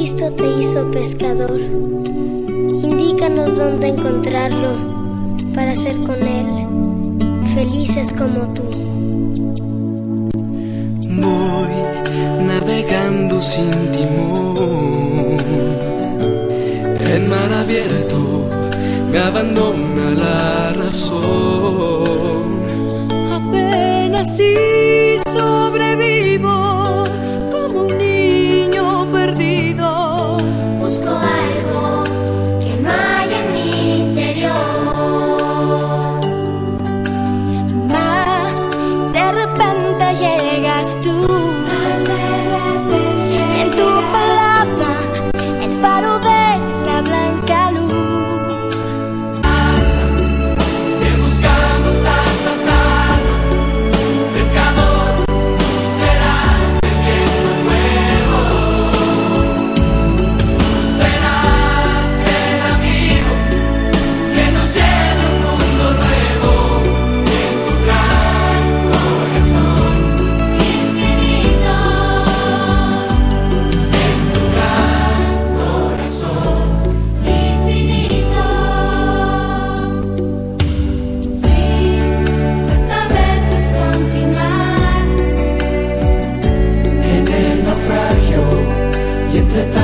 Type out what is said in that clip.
Cristo te hizo pescador. Indícanos dónde encontrarlo para ser con Él felices como tú. Voy navegando sin timón, en mar abierto me abandona la razón. Apenas si sobrevivo como un niño perdido. Busco algo que no hay en mi interior. Mas de repente llegas tú. En tu palabra, el faro de la blanca luz. Te buscamos tantas almas, pescador, serás el viento nuevo, serás el amigo que nos lleva a un mundo nuevo, en tu gran corazón Infinito, en tu gran corazón. infinito. Sí, esta vez es continuar. En el naufragio y entre